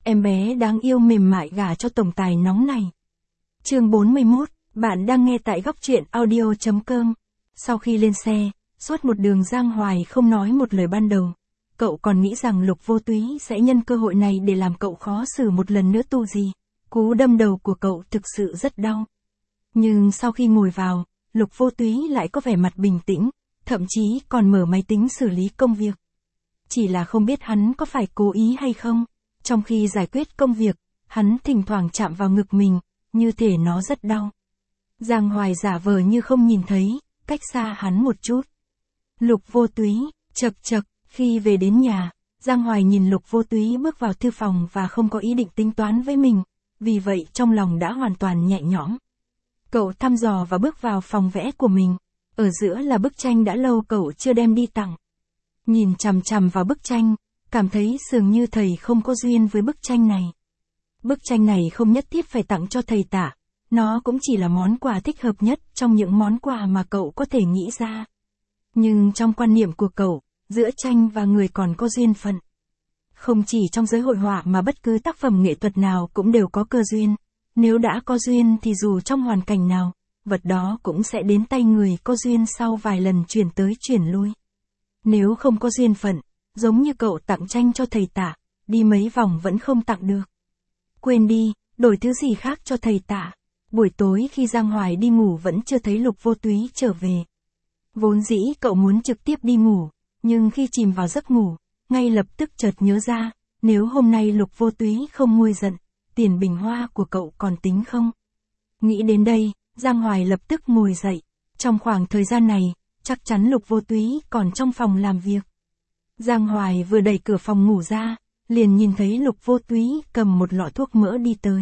em bé đáng yêu mềm mại gả cho tổng tài nóng này. Chương 41, bạn đang nghe tại góc truyện audio.com. Sau khi lên xe, suốt một đường Giang Hoài không nói một lời ban đầu. Cậu còn nghĩ rằng Lục Vô Túy sẽ nhân cơ hội này để làm cậu khó xử một lần nữa tu gì. Cú đâm đầu của cậu thực sự rất đau. Nhưng sau khi ngồi vào, Lục Vô Túy lại có vẻ mặt bình tĩnh, thậm chí còn mở máy tính xử lý công việc. Chỉ là không biết hắn có phải cố ý hay không. Trong khi giải quyết công việc, hắn thỉnh thoảng chạm vào ngực mình, như thể nó rất đau. Giang Hoài giả vờ như không nhìn thấy, cách xa hắn một chút. Lục Vô Túy, chậc chậc, khi về đến nhà, Giang Hoài nhìn Lục Vô Túy bước vào thư phòng và không có ý định tính toán với mình, vì vậy trong lòng đã hoàn toàn nhẹ nhõm. Cậu thăm dò và bước vào phòng vẽ của mình, ở giữa là bức tranh đã lâu cậu chưa đem đi tặng. Nhìn chằm chằm vào bức tranh, cảm thấy dường như thầy không có duyên với bức tranh này. Bức tranh này không nhất thiết phải tặng cho thầy tả, nó cũng chỉ là món quà thích hợp nhất trong những món quà mà cậu có thể nghĩ ra. Nhưng trong quan niệm của cậu, giữa tranh và người còn có duyên phận. Không chỉ trong giới hội họa mà bất cứ tác phẩm nghệ thuật nào cũng đều có cơ duyên. Nếu đã có duyên thì dù trong hoàn cảnh nào, vật đó cũng sẽ đến tay người có duyên sau vài lần chuyển tới chuyển lui. Nếu không có duyên phận, giống như cậu tặng tranh cho thầy tả, đi mấy vòng vẫn không tặng được. Quên đi, đổi thứ gì khác cho thầy tả. Buổi tối khi Giang Hoài đi ngủ vẫn chưa thấy Lục Vô Túy trở về. Vốn dĩ cậu muốn trực tiếp đi ngủ, nhưng khi chìm vào giấc ngủ, ngay lập tức chợt nhớ ra, nếu hôm nay Lục Vô Túy không nguôi giận, tiền bình hoa của cậu còn tính không? Nghĩ đến đây, Giang Hoài lập tức ngồi dậy. Trong khoảng thời gian này, chắc chắn Lục Vô Túy còn trong phòng làm việc. Giang Hoài vừa đẩy cửa phòng ngủ ra, liền nhìn thấy Lục Vô Túy cầm một lọ thuốc mỡ đi tới.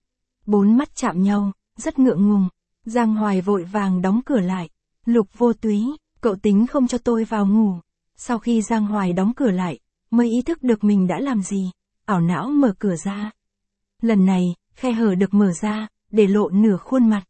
Bốn mắt chạm nhau, rất ngượng ngùng. Giang Hoài vội vàng đóng cửa lại. Lục Vô Túy, cậu tính không cho tôi vào ngủ. Sau khi Giang Hoài đóng cửa lại, mới ý thức được mình đã làm gì, ảo não mở cửa ra. Lần này, khe hở được mở ra, để lộ nửa khuôn mặt.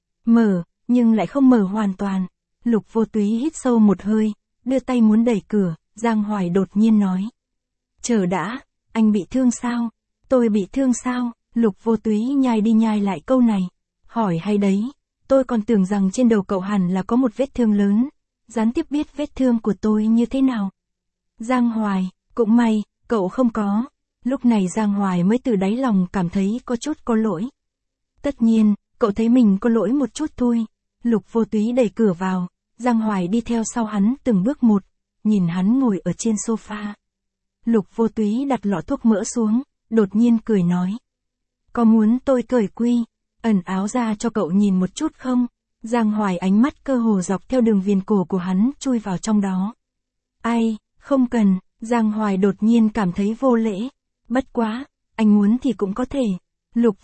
Mở, nhưng lại không mở hoàn toàn. Lục Vô Túy hít sâu một hơi, đưa tay muốn đẩy cửa, Giang Hoài đột nhiên nói. Chờ đã, anh bị thương sao? Tôi bị thương sao? Lục Vô Túy nhai đi nhai lại câu này. Hỏi hay đấy, tôi còn tưởng rằng trên đầu cậu hẳn là có một vết thương lớn. Gián tiếp biết vết thương của tôi như thế nào. Giang Hoài, cũng may, cậu không có. Lúc này Giang Hoài mới từ đáy lòng cảm thấy có chút có lỗi. Tất nhiên, cậu thấy mình có lỗi một chút thôi. Lục Vô Túy đẩy cửa vào, Giang Hoài đi theo sau hắn từng bước một, nhìn hắn ngồi ở trên sofa. Lục Vô Túy đặt lọ thuốc mỡ xuống, đột nhiên cười nói. Có muốn tôi cởi quy, ẩn áo ra cho cậu nhìn một chút không? Giang Hoài ánh mắt cơ hồ dọc theo đường viền cổ của hắn chui vào trong đó. Ai, không cần, Giang Hoài đột nhiên cảm thấy vô lễ. Bất quá, anh muốn thì cũng có thể. Lục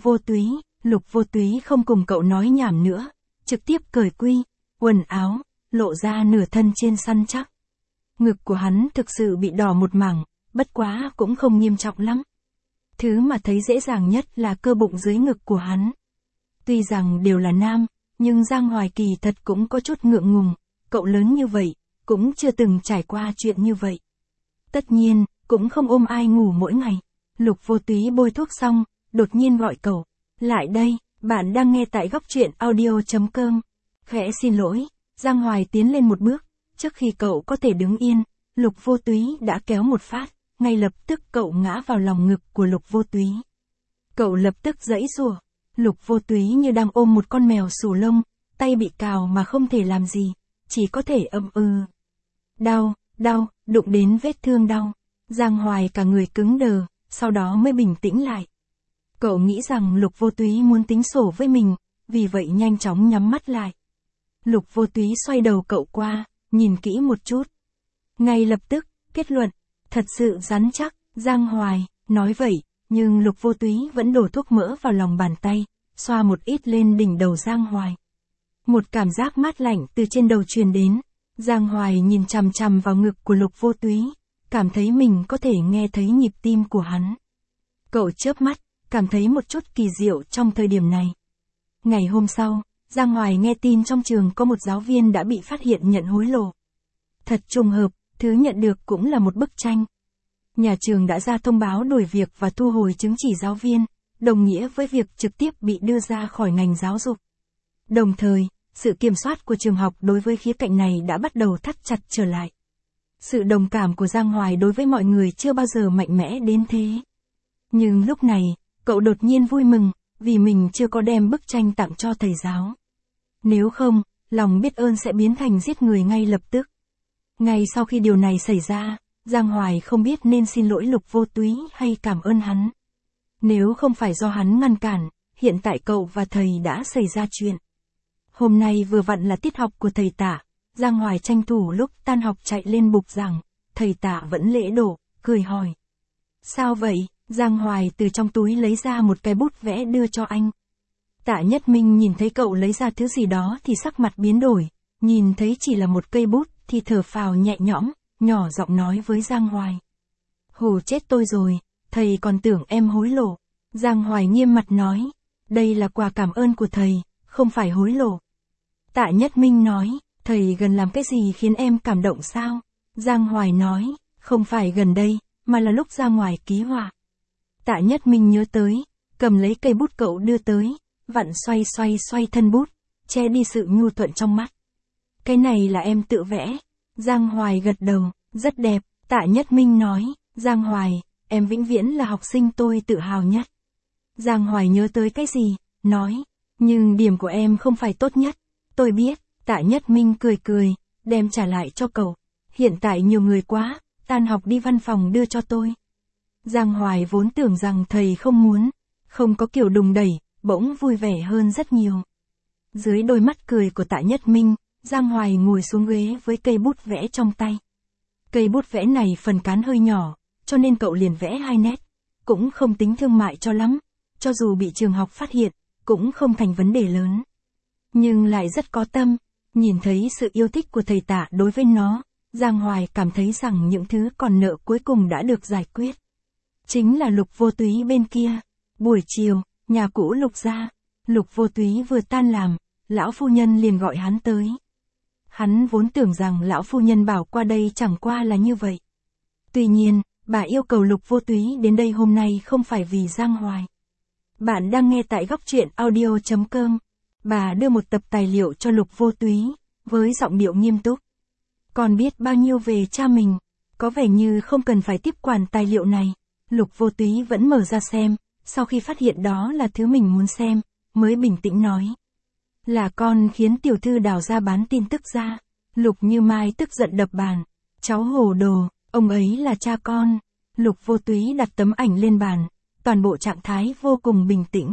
Vô Túy không cùng cậu nói nhảm nữa, trực tiếp cởi quy, quần áo, lộ ra nửa thân trên săn chắc. Ngực của hắn thực sự bị đỏ một mảng, bất quá cũng không nghiêm trọng lắm. Thứ mà thấy dễ dàng nhất là cơ bụng dưới ngực của hắn. Tuy rằng đều là nam, nhưng Giang Hoài kỳ thật cũng có chút ngượng ngùng, cậu lớn như vậy, cũng chưa từng trải qua chuyện như vậy. Tất nhiên, cũng không ôm ai ngủ mỗi ngày. Lục Vô Túy bôi thuốc xong, đột nhiên gọi cậu. Lại đây, bạn đang nghe tại góc truyện audio.com. Khẽ xin lỗi, Giang Hoài tiến lên một bước, trước khi cậu có thể đứng yên, Lục Vô Túy đã kéo một phát, ngay lập tức cậu ngã vào lòng ngực của Lục Vô Túy. Cậu lập tức giãy giụa, Lục Vô Túy như đang ôm một con mèo xù lông, tay bị cào mà không thể làm gì, chỉ có thể ậm ừ. Đau, đụng đến vết thương đau. Giang Hoài cả người cứng đờ, sau đó mới bình tĩnh lại. Cậu nghĩ rằng Lục Vô Túy muốn tính sổ với mình, vì vậy nhanh chóng nhắm mắt lại. Lục Vô Túy xoay đầu cậu qua, nhìn kỹ một chút. Ngay lập tức, kết luận, thật sự rắn chắc. Giang Hoài, nói vậy, nhưng Lục Vô Túy vẫn đổ thuốc mỡ vào lòng bàn tay, xoa một ít lên đỉnh đầu Giang Hoài. Một cảm giác mát lạnh từ trên đầu truyền đến. Giang Hoài nhìn chằm chằm vào ngực của Lục Vô Túy, cảm thấy mình có thể nghe thấy nhịp tim của hắn. Cậu chớp mắt, cảm thấy một chút kỳ diệu trong thời điểm này. Ngày hôm sau, Giang Hoài nghe tin trong trường có một giáo viên đã bị phát hiện nhận hối lộ. Thật trùng hợp, thứ nhận được cũng là một bức tranh. Nhà trường đã ra thông báo đuổi việc và thu hồi chứng chỉ giáo viên, đồng nghĩa với việc trực tiếp bị đưa ra khỏi ngành giáo dục. Đồng thời, sự kiểm soát của trường học đối với khía cạnh này đã bắt đầu thắt chặt trở lại. Sự đồng cảm của Giang Hoài đối với mọi người chưa bao giờ mạnh mẽ đến thế. Nhưng lúc này, cậu đột nhiên vui mừng, vì mình chưa có đem bức tranh tặng cho thầy giáo. Nếu không, lòng biết ơn sẽ biến thành giết người ngay lập tức. Ngay sau khi điều này xảy ra, Giang Hoài không biết nên xin lỗi Lục Vô Túy hay cảm ơn hắn. Nếu không phải do hắn ngăn cản, hiện tại cậu và thầy đã xảy ra chuyện. Hôm nay vừa vặn là tiết học của thầy Tạ, Giang Hoài tranh thủ lúc tan học chạy lên bục giảng, thầy Tạ vẫn lễ độ, cười hỏi. Sao vậy? Giang Hoài từ trong túi lấy ra một cái bút vẽ đưa cho anh. Tạ Nhất Minh nhìn thấy cậu lấy ra thứ gì đó thì sắc mặt biến đổi, nhìn thấy chỉ là một cây bút thì thở phào nhẹ nhõm, nhỏ giọng nói với Giang Hoài. Hù chết tôi rồi, thầy còn tưởng em hối lộ. Giang Hoài nghiêm mặt nói, đây là quà cảm ơn của thầy, không phải hối lộ. Tạ Nhất Minh nói, thầy gần làm cái gì khiến em cảm động sao? Giang Hoài nói, không phải gần đây, mà là lúc ra ngoài ký họa. Tạ Nhất Minh nhớ tới, cầm lấy cây bút cậu đưa tới, vặn xoay thân bút, che đi sự nhu thuận trong mắt. Cái này là em tự vẽ. Giang Hoài gật đầu, rất đẹp. Tạ Nhất Minh nói, Giang Hoài, em vĩnh viễn là học sinh tôi tự hào nhất. Giang Hoài nhớ tới cái gì, nói, nhưng điểm của em không phải tốt nhất. Tôi biết. Tạ Nhất Minh cười, đem trả lại cho cậu. Hiện tại nhiều người quá, tan học đi văn phòng đưa cho tôi. Giang Hoài vốn tưởng rằng thầy không muốn, không có kiểu đùng đẩy, bỗng vui vẻ hơn rất nhiều. Dưới đôi mắt cười của Tạ Nhất Minh, Giang Hoài ngồi xuống ghế với cây bút vẽ trong tay. Cây bút vẽ này phần cán hơi nhỏ, cho nên cậu liền vẽ 2 nét, cũng không tính thương mại cho lắm, cho dù bị trường học phát hiện, cũng không thành vấn đề lớn. Nhưng lại rất có tâm, nhìn thấy sự yêu thích của thầy Tạ đối với nó, Giang Hoài cảm thấy rằng những thứ còn nợ cuối cùng đã được giải quyết. Chính là Lục Vô Túy bên kia. Buổi chiều, nhà cũ Lục gia, Lục Vô Túy vừa tan làm, lão phu nhân liền gọi hắn tới. Hắn vốn tưởng rằng lão phu nhân bảo qua đây chẳng qua là như vậy. Tuy nhiên, bà yêu cầu Lục Vô Túy đến đây hôm nay không phải vì Giang Hoài. Bạn đang nghe tại góc truyện audio.com. Bà đưa một tập tài liệu cho Lục Vô Túy, với giọng điệu nghiêm túc. Con biết bao nhiêu về cha mình, có vẻ như không cần phải tiếp quản tài liệu này. Lục Vô Túy vẫn mở ra xem, sau khi phát hiện đó là thứ mình muốn xem, mới bình tĩnh nói. Là con khiến tiểu thư Đào ra bán tin tức ra. Lục Như Mai tức giận đập bàn. Cháu hồ đồ, ông ấy là cha con. Lục Vô Túy đặt tấm ảnh lên bàn, toàn bộ trạng thái vô cùng bình tĩnh.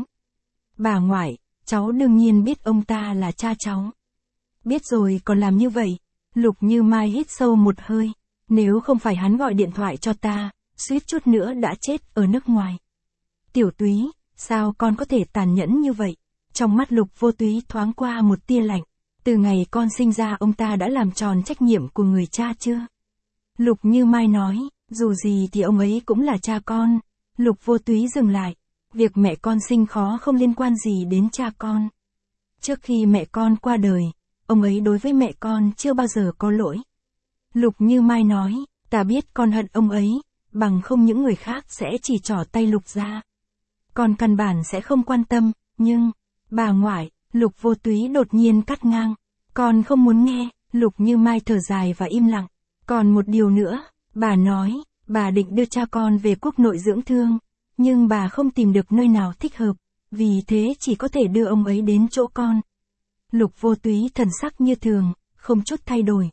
Bà ngoại, cháu đương nhiên biết ông ta là cha cháu. Biết rồi còn làm như vậy. Lục Như Mai hít sâu một hơi. Nếu không phải hắn gọi điện thoại cho ta, suýt chút nữa đã chết ở nước ngoài. Tiểu Túy, sao con có thể tàn nhẫn như vậy? Trong mắt Lục Vô Túy thoáng qua một tia lạnh. Từ ngày con sinh ra ông ta đã làm tròn trách nhiệm của người cha chưa? Lục Như Mai nói, dù gì thì ông ấy cũng là cha con. Lục Vô Túy dừng lại. Việc mẹ con sinh khó không liên quan gì đến cha con. Trước khi mẹ con qua đời, ông ấy đối với mẹ con chưa bao giờ có lỗi. Lục Như Mai nói, ta biết con hận ông ấy, bằng không những người khác sẽ chỉ trỏ tay Lục ra. Con căn bản sẽ không quan tâm, nhưng, bà ngoại, Lục Vô Túy đột nhiên cắt ngang. Con không muốn nghe. Lục Như Mai thở dài và im lặng. Còn một điều nữa, bà nói, bà định đưa cha con về quốc nội dưỡng thương, nhưng bà không tìm được nơi nào thích hợp, vì thế chỉ có thể đưa ông ấy đến chỗ con. Lục Vô Túy thần sắc như thường, không chút thay đổi.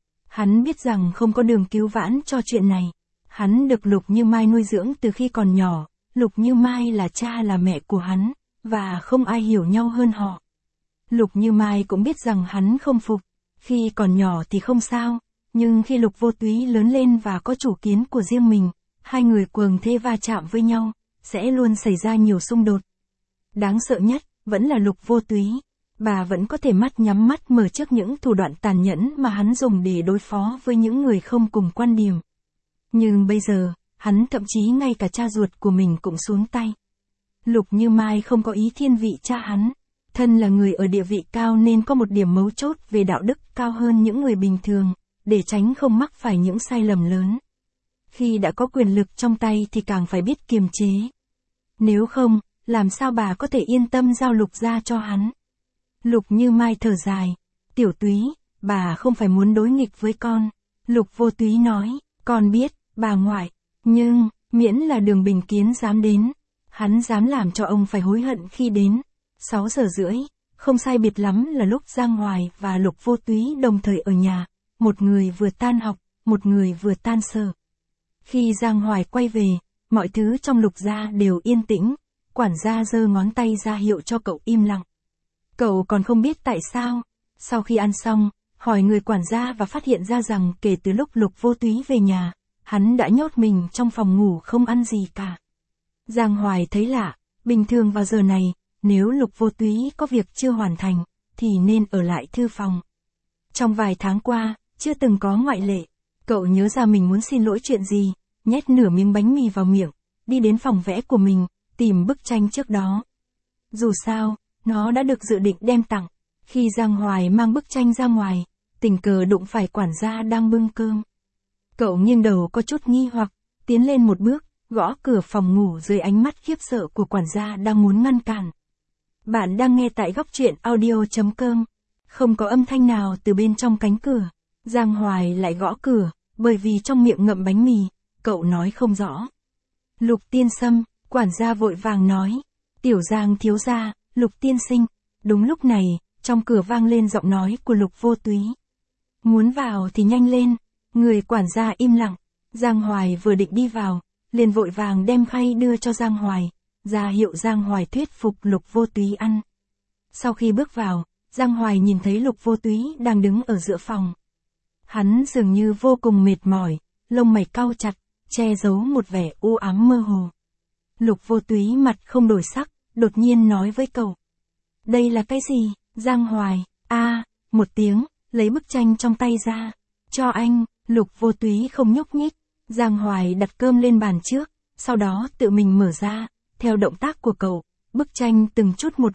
Hắn biết rằng không có đường cứu vãn cho chuyện này. Hắn được Lục Như Mai nuôi dưỡng từ khi còn nhỏ. Lục Như Mai là cha là mẹ của hắn, và không ai hiểu nhau hơn họ. Lục Như Mai cũng biết rằng hắn không phục. Khi còn nhỏ thì không sao, nhưng khi Lục Vô Túy lớn lên và có chủ kiến của riêng mình, hai người quầng thê va chạm với nhau, sẽ luôn xảy ra nhiều xung đột. Đáng sợ nhất, vẫn là Lục Vô Túy. Bà vẫn có thể mắt nhắm mắt mở trước những thủ đoạn tàn nhẫn mà hắn dùng để đối phó với những người không cùng quan điểm. Nhưng bây giờ, hắn thậm chí ngay cả cha ruột của mình cũng xuống tay. Lục Như Mai không có ý thiên vị cha hắn. Thân là người ở địa vị cao nên có một điểm mấu chốt về đạo đức cao hơn những người bình thường, để tránh không mắc phải những sai lầm lớn. Khi đã có quyền lực trong tay thì càng phải biết kiềm chế. Nếu không, làm sao bà có thể yên tâm giao Lục ra cho hắn? Lục Như Mai thở dài. Tiểu Túy, bà không phải muốn đối nghịch với con. Lục Vô Túy nói, con biết, bà ngoại. Nhưng, miễn là Đường Bình Kiến dám đến, hắn dám làm cho ông phải hối hận khi đến. 6 giờ rưỡi, không sai biệt lắm là lúc Giang Hoài và Lục Vô Túy đồng thời ở nhà. Một người vừa tan học, một người vừa tan sở. Khi Giang Hoài quay về, mọi thứ trong Lục gia đều yên tĩnh. Quản gia giơ ngón tay ra hiệu cho cậu im lặng. Cậu còn không biết tại sao. Sau khi ăn xong, hỏi người quản gia và phát hiện ra rằng kể từ lúc Lục Vô Túy về nhà, hắn đã nhốt mình trong phòng ngủ không ăn gì cả. Giang Hoài thấy lạ, bình thường vào giờ này, nếu Lục Vô Túy có việc chưa hoàn thành, thì nên ở lại thư phòng. Trong vài tháng qua, chưa từng có ngoại lệ. Cậu nhớ ra mình muốn xin lỗi chuyện gì, nhét nửa miếng bánh mì vào miệng, đi đến phòng vẽ của mình, tìm bức tranh trước đó. Dù sao, nó đã được dự định đem tặng. Khi Giang Hoài mang bức tranh ra ngoài, tình cờ đụng phải quản gia đang bưng cơm. Cậu nghiêng đầu có chút nghi hoặc, tiến lên một bước, gõ cửa phòng ngủ dưới ánh mắt khiếp sợ của quản gia đang muốn ngăn cản. Bạn đang nghe tại góc truyện audio.com. Không có âm thanh nào từ bên trong cánh cửa. Giang Hoài lại gõ cửa, bởi vì trong miệng ngậm bánh mì, cậu nói không rõ. Lục tiên sâm, quản gia vội vàng nói. Tiểu Giang thiếu gia, Lục tiên sinh. Đúng lúc này, trong cửa vang lên giọng nói của Lục Vô Túy. Muốn vào thì nhanh lên. Người quản gia im lặng. Giang Hoài vừa định đi vào, liền vội vàng đem khay đưa cho Giang Hoài, ra hiệu Giang Hoài thuyết phục Lục Vô Túy ăn. Sau khi bước vào, Giang Hoài nhìn thấy Lục Vô Túy đang đứng ở giữa phòng. Hắn dường như vô cùng mệt mỏi, lông mày cau chặt, che giấu một vẻ u ám mơ hồ. Lục Vô Túy mặt không đổi sắc, đột nhiên nói với cậu. Đây là cái gì? Giang Hoài, một tiếng, lấy bức tranh trong tay ra. Cho anh. Lục Vô Túy không nhúc nhích. Giang Hoài đặt cơm lên bàn trước, sau đó tự mình mở ra, theo động tác của cậu, bức tranh từng chút một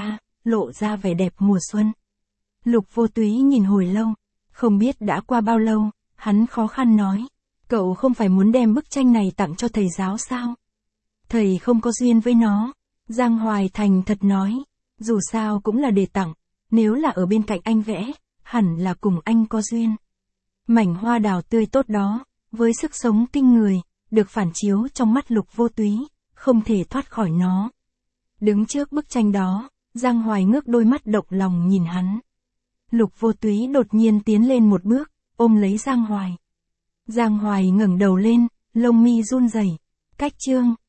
lộ ra vẻ đẹp mùa xuân. Lục Vô Túy nhìn hồi lâu, không biết đã qua bao lâu, hắn khó khăn nói. Cậu không phải muốn đem bức tranh này tặng cho thầy giáo sao? Thầy không có duyên với nó. Giang Hoài thành thật nói. Dù sao cũng là để tặng, nếu là ở bên cạnh anh vẽ, hẳn là cùng anh có duyên. Mảnh hoa đào tươi tốt đó, với sức sống kinh người, được phản chiếu trong mắt Lục Vô Túy, không thể thoát khỏi nó. Đứng trước bức tranh đó, Giang Hoài ngước đôi mắt động lòng nhìn hắn. Lục Vô Túy đột nhiên tiến lên một bước, ôm lấy Giang Hoài. Giang Hoài ngẩng đầu lên, lông mi run rẩy. Cách chương